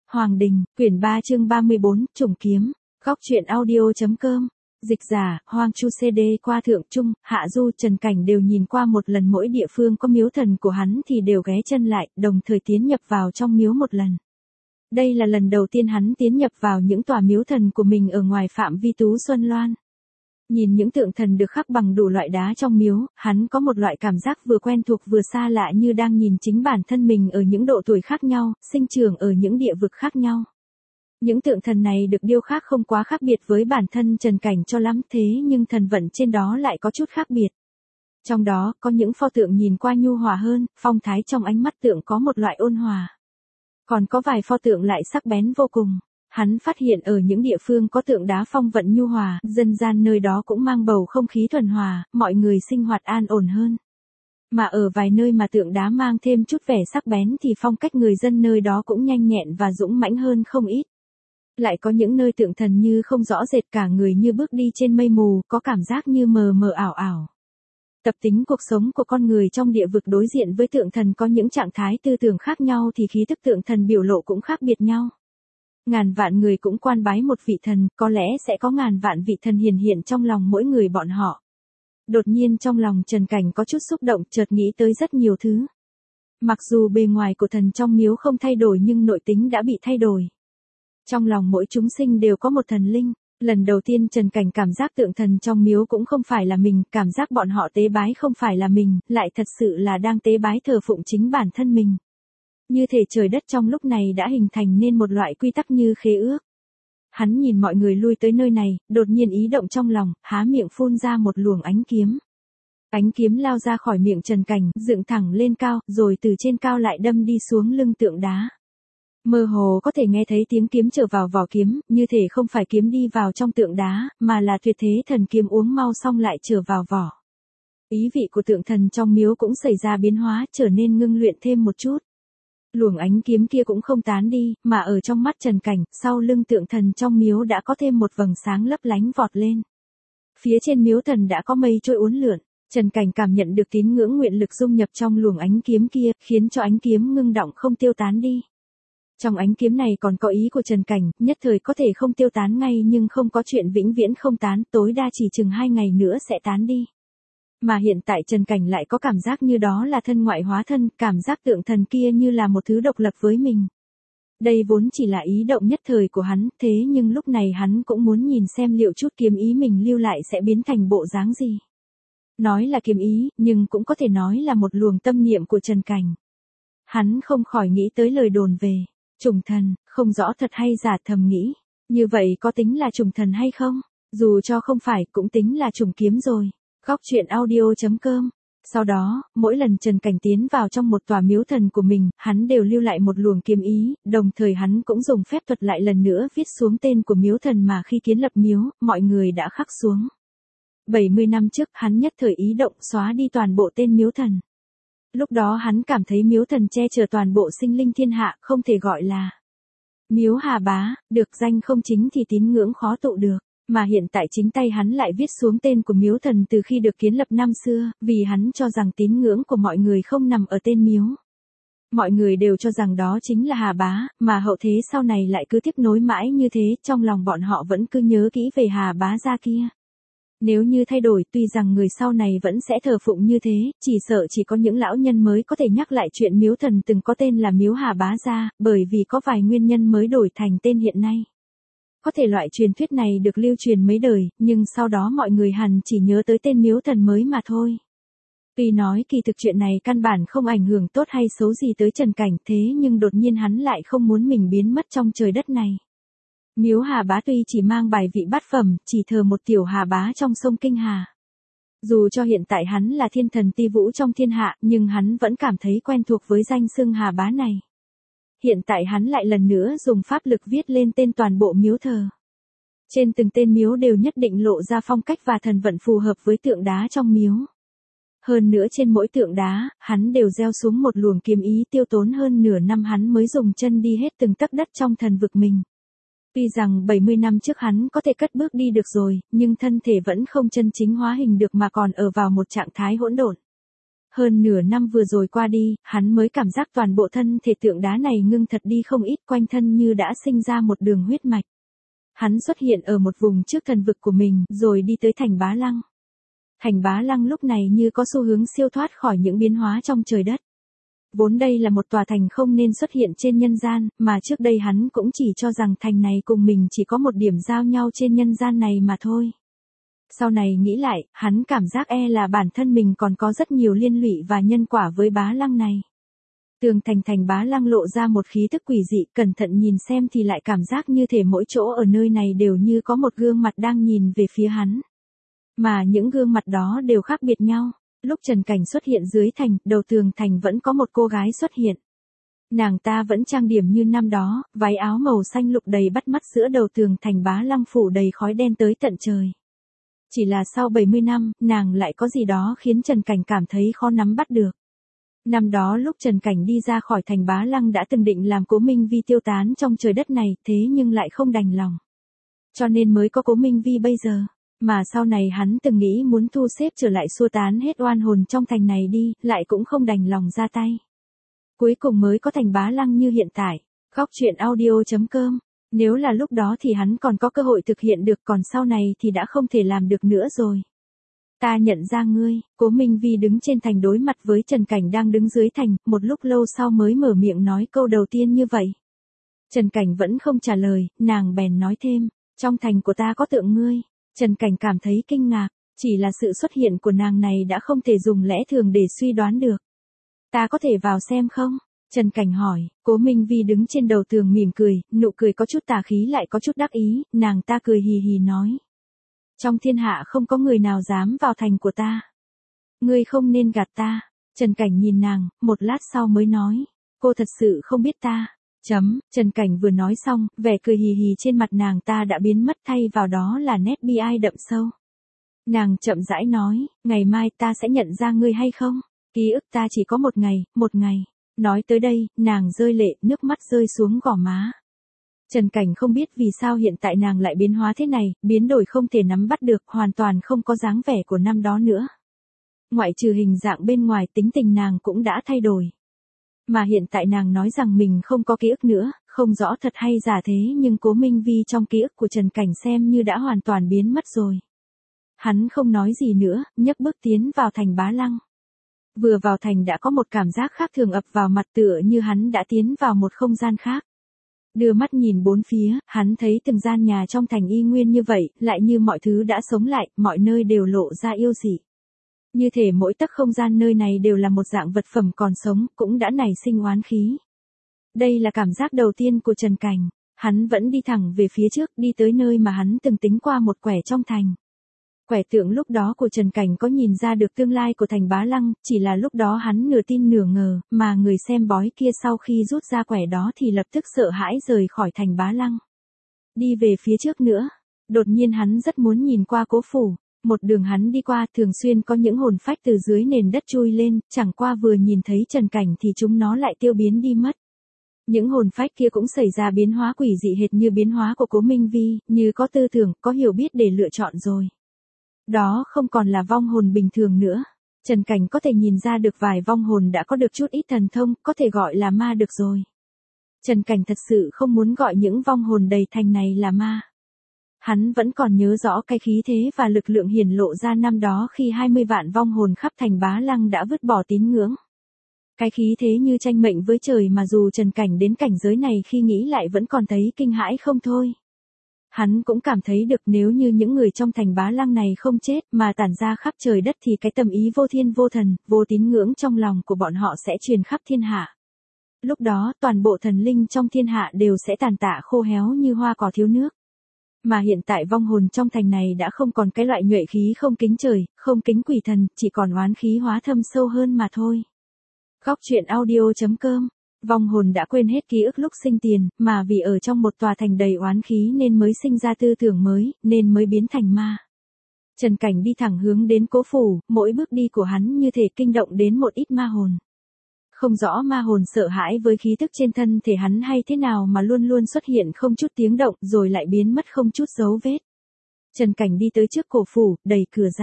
Hoàng Đình, quyển 3 chương 34, Trùng Kiếm. Góc truyện audio.com. Dịch giả, Hoàng Chu CD qua Thượng Trung, Hạ Du, Trần Cảnh đều nhìn qua một lần mỗi địa phương có miếu thần của hắn thì đều ghé chân lại, đồng thời tiến nhập vào trong miếu một lần. Đây là lần đầu tiên hắn tiến nhập vào những tòa miếu thần của mình ở ngoài phạm vi Tú Xuân Loan. Nhìn những tượng thần được khắc bằng đủ loại đá trong miếu, hắn có một loại cảm giác vừa quen thuộc vừa xa lạ như đang nhìn chính bản thân mình ở những độ tuổi khác nhau, sinh trưởng ở những địa vực khác nhau. Những tượng thần này được điêu khắc không quá khác biệt với bản thân Trần Cảnh cho lắm, thế nhưng thần vận trên đó lại có chút khác biệt. Trong đó, có những pho tượng nhìn qua nhu hòa hơn, phong thái trong ánh mắt tượng có một loại ôn hòa. Còn có vài pho tượng lại sắc bén vô cùng. Hắn phát hiện ở những địa phương có tượng đá phong vận nhu hòa, dân gian nơi đó cũng mang bầu không khí thuần hòa, mọi người sinh hoạt an ổn hơn. Mà ở vài nơi mà tượng đá mang thêm chút vẻ sắc bén thì phong cách người dân nơi đó cũng nhanh nhẹn và dũng mãnh hơn không ít. Lại có những nơi tượng thần như không rõ rệt, cả người như bước đi trên mây mù, có cảm giác như mờ mờ ảo ảo. Tập tính cuộc sống của con người trong địa vực đối diện với tượng thần có những trạng thái tư tưởng khác nhau thì khí tức tượng thần biểu lộ cũng khác biệt nhau. Ngàn vạn người cũng quan bái một vị thần, có lẽ sẽ có ngàn vạn vị thần hiển hiện trong lòng mỗi người bọn họ. Đột nhiên trong lòng Trần Cảnh có chút xúc động, chợt nghĩ tới rất nhiều thứ. Mặc dù bề ngoài của thần trong miếu không thay đổi nhưng nội tính đã bị thay đổi. Trong lòng mỗi chúng sinh đều có một thần linh. Lần đầu tiên Trần Cảnh cảm giác tượng thần trong miếu cũng không phải là mình, cảm giác bọn họ tế bái không phải là mình, lại thật sự là đang tế bái thờ phụng chính bản thân mình. Như thể trời đất trong lúc này đã hình thành nên một loại quy tắc như khế ước. Hắn nhìn mọi người lui tới nơi này, đột nhiên ý động trong lòng, há miệng phun ra một luồng ánh kiếm. Ánh kiếm lao ra khỏi miệng Trần Cảnh, dựng thẳng lên cao, rồi từ trên cao lại đâm đi xuống lưng tượng đá. Mơ hồ có thể nghe thấy tiếng kiếm trở vào vỏ kiếm, như thể không phải kiếm đi vào trong tượng đá, mà là tuyệt thế thần kiếm uống mau xong lại trở vào vỏ. Ý vị của tượng thần trong miếu cũng xảy ra biến hóa, trở nên ngưng luyện thêm một chút. Luồng ánh kiếm kia cũng không tán đi, mà ở trong mắt Trần Cảnh, sau lưng tượng thần trong miếu đã có thêm một vầng sáng lấp lánh vọt lên. Phía trên miếu thần đã có mây trôi uốn lượn, Trần Cảnh cảm nhận được tín ngưỡng nguyện lực dung nhập trong luồng ánh kiếm kia, khiến cho ánh kiếm ngưng đọng không tiêu tán đi. Trong ánh kiếm này còn có ý của Trần Cảnh, nhất thời có thể không tiêu tán ngay nhưng không có chuyện vĩnh viễn không tán, tối đa chỉ chừng 2 ngày nữa sẽ tán đi. Mà hiện tại Trần Cảnh lại có cảm giác như đó là thân ngoại hóa thân, cảm giác tượng thần kia như là một thứ độc lập với mình. Đây vốn chỉ là ý động nhất thời của hắn, thế nhưng lúc này hắn cũng muốn nhìn xem liệu chút kiếm ý mình lưu lại sẽ biến thành bộ dáng gì. Nói là kiếm ý, nhưng cũng có thể nói là một luồng tâm niệm của Trần Cảnh. Hắn không khỏi nghĩ tới lời đồn về trùng thần, không rõ thật hay giả, thầm nghĩ. Như vậy có tính là trùng thần hay không? Dù cho không phải cũng tính là trùng kiếm rồi. Góc truyện audio.com. Sau đó, mỗi lần Trần Cảnh tiến vào trong một tòa miếu thần của mình, hắn đều lưu lại một luồng kiếm ý, đồng thời hắn cũng dùng phép thuật lại lần nữa viết xuống tên của miếu thần mà khi kiến lập miếu, mọi người đã khắc xuống. 70 năm trước, hắn nhất thời ý động xóa đi toàn bộ tên miếu thần. Lúc đó hắn cảm thấy miếu thần che chở toàn bộ sinh linh thiên hạ, không thể gọi là miếu Hà Bá, được danh không chính thì tín ngưỡng khó tụ được. Mà hiện tại chính tay hắn lại viết xuống tên của miếu thần từ khi được kiến lập năm xưa, vì hắn cho rằng tín ngưỡng của mọi người không nằm ở tên miếu. Mọi người đều cho rằng đó chính là Hà Bá, mà hậu thế sau này lại cứ tiếp nối mãi như thế, trong lòng bọn họ vẫn cứ nhớ kỹ về Hà Bá gia kia. Nếu như thay đổi, tuy rằng người sau này vẫn sẽ thờ phụng như thế, chỉ sợ chỉ có những lão nhân mới có thể nhắc lại chuyện miếu thần từng có tên là miếu Hà Bá gia, bởi vì có vài nguyên nhân mới đổi thành tên hiện nay. Có thể loại truyền thuyết này được lưu truyền mấy đời, nhưng sau đó mọi người hẳn chỉ nhớ tới tên miếu thần mới mà thôi. Tuy nói kỳ thực chuyện này căn bản không ảnh hưởng tốt hay xấu gì tới Trần Cảnh, thế nhưng đột nhiên hắn lại không muốn mình biến mất trong trời đất này. Miếu Hà Bá tuy chỉ mang bài vị bát phẩm, chỉ thờ một tiểu Hà Bá trong sông Kinh Hà. Dù cho hiện tại hắn là thiên thần ti vũ trong thiên hạ, nhưng hắn vẫn cảm thấy quen thuộc với danh xưng Hà Bá này. Hiện tại hắn lại lần nữa dùng pháp lực viết lên tên toàn bộ miếu thờ. Trên từng tên miếu đều nhất định lộ ra phong cách và thần vận phù hợp với tượng đá trong miếu. Hơn nữa trên mỗi tượng đá, hắn đều gieo xuống một luồng kiếm ý, tiêu tốn hơn nửa năm hắn mới dùng chân đi hết từng tấc đất trong thần vực mình. Tuy rằng 70 năm trước hắn có thể cất bước đi được rồi, nhưng thân thể vẫn không chân chính hóa hình được mà còn ở vào một trạng thái hỗn độn. Hơn nửa năm vừa rồi qua đi, hắn mới cảm giác toàn bộ thân thể tượng đá này ngưng thật đi không ít, quanh thân như đã sinh ra một đường huyết mạch. Hắn xuất hiện ở một vùng trước thần vực của mình, rồi đi tới thành Bá Lăng. Thành Bá Lăng lúc này như có xu hướng siêu thoát khỏi những biến hóa trong trời đất. Vốn đây là một tòa thành không nên xuất hiện trên nhân gian, mà trước đây hắn cũng chỉ cho rằng thành này cùng mình chỉ có một điểm giao nhau trên nhân gian này mà thôi. Sau này nghĩ lại, hắn cảm giác là bản thân mình còn có rất nhiều liên lụy và nhân quả với Bá Lăng này. Tường thành Bá Lăng lộ ra một khí tức quỷ dị, cẩn thận nhìn xem thì lại cảm giác như thể mỗi chỗ ở nơi này đều như có một gương mặt đang nhìn về phía hắn. Mà những gương mặt đó đều khác biệt nhau. Lúc Trần Cảnh xuất hiện dưới thành, đầu tường thành vẫn có một cô gái xuất hiện. Nàng ta vẫn trang điểm như năm đó, váy áo màu xanh lục đầy bắt mắt giữa đầu tường thành Bá Lăng phủ đầy khói đen tới tận trời. Chỉ là sau 70 năm, nàng lại có gì đó khiến Trần Cảnh cảm thấy khó nắm bắt được. Năm đó lúc Trần Cảnh đi ra khỏi thành Bá Lăng đã từng định làm Cố Minh Vi tiêu tán trong trời đất này, thế nhưng lại không đành lòng. Cho nên mới có Cố Minh Vi bây giờ. Mà sau này hắn từng nghĩ muốn thu xếp trở lại xua tán hết oan hồn trong thành này đi, lại cũng không đành lòng ra tay. Cuối cùng mới có thành Bá Lăng như hiện tại. Góc truyện audio.com. Nếu là lúc đó thì hắn còn có cơ hội thực hiện được, còn sau này thì đã không thể làm được nữa rồi. Ta nhận ra ngươi. Cố Minh Vi đứng trên thành đối mặt với Trần Cảnh đang đứng dưới thành, một lúc lâu sau mới mở miệng nói câu đầu tiên như vậy. Trần Cảnh vẫn không trả lời, nàng bèn nói thêm, trong thành của ta có tượng ngươi. Trần Cảnh cảm thấy kinh ngạc, chỉ là sự xuất hiện của nàng này đã không thể dùng lẽ thường để suy đoán được. Ta có thể vào xem không? Trần Cảnh hỏi. Cố Minh Vi đứng trên đầu tường mỉm cười, nụ cười có chút tà khí lại có chút đắc ý, nàng ta cười hì hì nói. Trong thiên hạ không có người nào dám vào thành của ta. Ngươi không nên gạt ta. Trần Cảnh nhìn nàng, một lát sau mới nói. Cô thật sự không biết ta. Trần Cảnh vừa nói xong, vẻ cười hì hì trên mặt nàng ta đã biến mất, thay vào đó là nét bi ai đậm sâu. Nàng chậm rãi nói, ngày mai ta sẽ nhận ra ngươi hay không? Ký ức ta chỉ có một ngày. Nói tới đây, nàng rơi lệ, nước mắt rơi xuống gò má. Trần Cảnh không biết vì sao hiện tại nàng lại biến hóa thế này, biến đổi không thể nắm bắt được, hoàn toàn không có dáng vẻ của năm đó nữa. Ngoại trừ hình dạng bên ngoài, tính tình nàng cũng đã thay đổi. Mà hiện tại nàng nói rằng mình không có ký ức nữa, không rõ thật hay giả thế nhưng Cố Minh Vi trong ký ức của Trần Cảnh xem như đã hoàn toàn biến mất rồi. Hắn không nói gì nữa, nhấc bước tiến vào thành Bá Lăng. Vừa vào thành đã có một cảm giác khác thường ập vào mặt, tựa như hắn đã tiến vào một không gian khác. Đưa mắt nhìn bốn phía, hắn thấy từng gian nhà trong thành y nguyên như vậy, lại như mọi thứ đã sống lại, mọi nơi đều lộ ra yêu dị. Như thể mỗi tấc không gian nơi này đều là một dạng vật phẩm còn sống, cũng đã nảy sinh oán khí. Đây là cảm giác đầu tiên của Trần Cảnh. Hắn vẫn đi thẳng về phía trước, đi tới nơi mà hắn từng tính qua một quẻ trong thành. Quẻ tượng lúc đó của Trần Cảnh có nhìn ra được tương lai của thành Bá Lăng, chỉ là lúc đó hắn nửa tin nửa ngờ, mà người xem bói kia sau khi rút ra quẻ đó thì lập tức sợ hãi rời khỏi thành Bá Lăng. Đi về phía trước nữa, đột nhiên hắn rất muốn nhìn qua Cố phủ. Một đường hắn đi qua thường xuyên có những hồn phách từ dưới nền đất chui lên, chẳng qua vừa nhìn thấy Trần Cảnh thì chúng nó lại tiêu biến đi mất. Những hồn phách kia cũng xảy ra biến hóa quỷ dị hệt như biến hóa của Cố Minh Vi, như có tư tưởng, có hiểu biết để lựa chọn rồi. Đó không còn là vong hồn bình thường nữa. Trần Cảnh có thể nhìn ra được vài vong hồn đã có được chút ít thần thông, có thể gọi là ma được rồi. Trần Cảnh thật sự không muốn gọi những vong hồn đầy thành này là ma. Hắn vẫn còn nhớ rõ cái khí thế và lực lượng hiển lộ ra năm đó khi 20 vạn vong hồn khắp thành Bá Lăng đã vứt bỏ tín ngưỡng. Cái khí thế như tranh mệnh với trời mà dù Trần Cảnh đến cảnh giới này khi nghĩ lại vẫn còn thấy kinh hãi không thôi. Hắn cũng cảm thấy được nếu như những người trong thành Bá Lăng này không chết mà tản ra khắp trời đất thì cái tâm ý vô thiên vô thần, vô tín ngưỡng trong lòng của bọn họ sẽ truyền khắp thiên hạ. Lúc đó toàn bộ thần linh trong thiên hạ đều sẽ tàn tạ khô héo như hoa cỏ thiếu nước. Mà hiện tại vong hồn trong thành này đã không còn cái loại nhuệ khí không kính trời, không kính quỷ thần, chỉ còn oán khí hóa thâm sâu hơn mà thôi. Góc truyện audio.com. Vong hồn đã quên hết ký ức lúc sinh tiền, mà vì ở trong một tòa thành đầy oán khí nên mới sinh ra tư tưởng mới, nên mới biến thành ma. Trần Cảnh đi thẳng hướng đến Cố phủ, mỗi bước đi của hắn như thể kinh động đến một ít ma hồn. Không rõ ma hồn sợ hãi với khí tức trên thân thể hắn hay thế nào mà luôn luôn xuất hiện không chút tiếng động rồi lại biến mất không chút dấu vết. Trần Cảnh đi tới trước cổ phủ, đẩy cửa ra.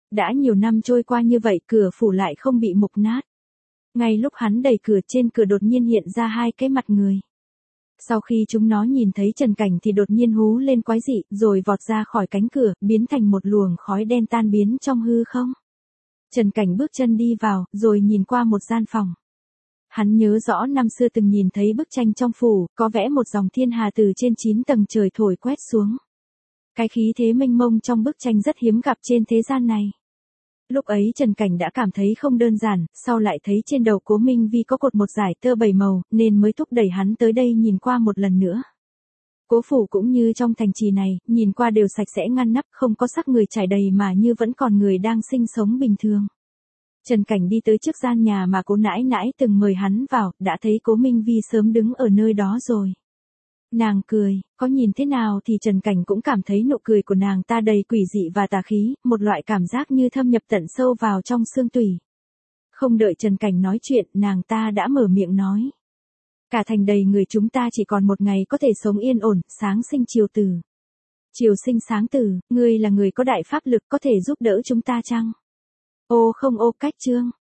Đã nhiều năm trôi qua như vậy cửa phủ lại không bị mục nát. Ngay lúc hắn đẩy cửa trên cửa đột nhiên hiện ra hai cái mặt người. Sau khi chúng nó nhìn thấy Trần Cảnh thì đột nhiên hú lên quái dị rồi vọt ra khỏi cánh cửa, biến thành một luồng khói đen tan biến trong hư không. Trần Cảnh bước chân đi vào, rồi nhìn qua một gian phòng. Hắn nhớ rõ năm xưa từng nhìn thấy bức tranh trong phủ, có vẽ một dòng thiên hà từ trên 9 tầng trời thổi quét xuống. Cái khí thế mênh mông trong bức tranh rất hiếm gặp trên thế gian này. Lúc ấy Trần Cảnh đã cảm thấy không đơn giản, sau lại thấy trên đầu Cố Minh Vi có cột một dải tơ 7 màu, nên mới thúc đẩy hắn tới đây nhìn qua một lần nữa. Cố phủ cũng như trong thành trì này, nhìn qua đều sạch sẽ ngăn nắp, không có xác người trải đầy mà như vẫn còn người đang sinh sống bình thường. Trần Cảnh đi tới trước gian nhà mà Cố nãi nãi từng mời hắn vào, đã thấy Cố Minh Vi sớm đứng ở nơi đó rồi. Nàng cười, có nhìn thế nào thì Trần Cảnh cũng cảm thấy nụ cười của nàng ta đầy quỷ dị và tà khí, một loại cảm giác như thâm nhập tận sâu vào trong xương tủy. Không đợi Trần Cảnh nói chuyện, nàng ta đã mở miệng nói. Cả thành đầy người chúng ta chỉ còn một ngày có thể sống yên ổn, sáng sinh chiều tử. Chiều sinh sáng tử, ngươi là người có đại pháp lực có thể giúp đỡ chúng ta chăng? Ô không ô cách chương.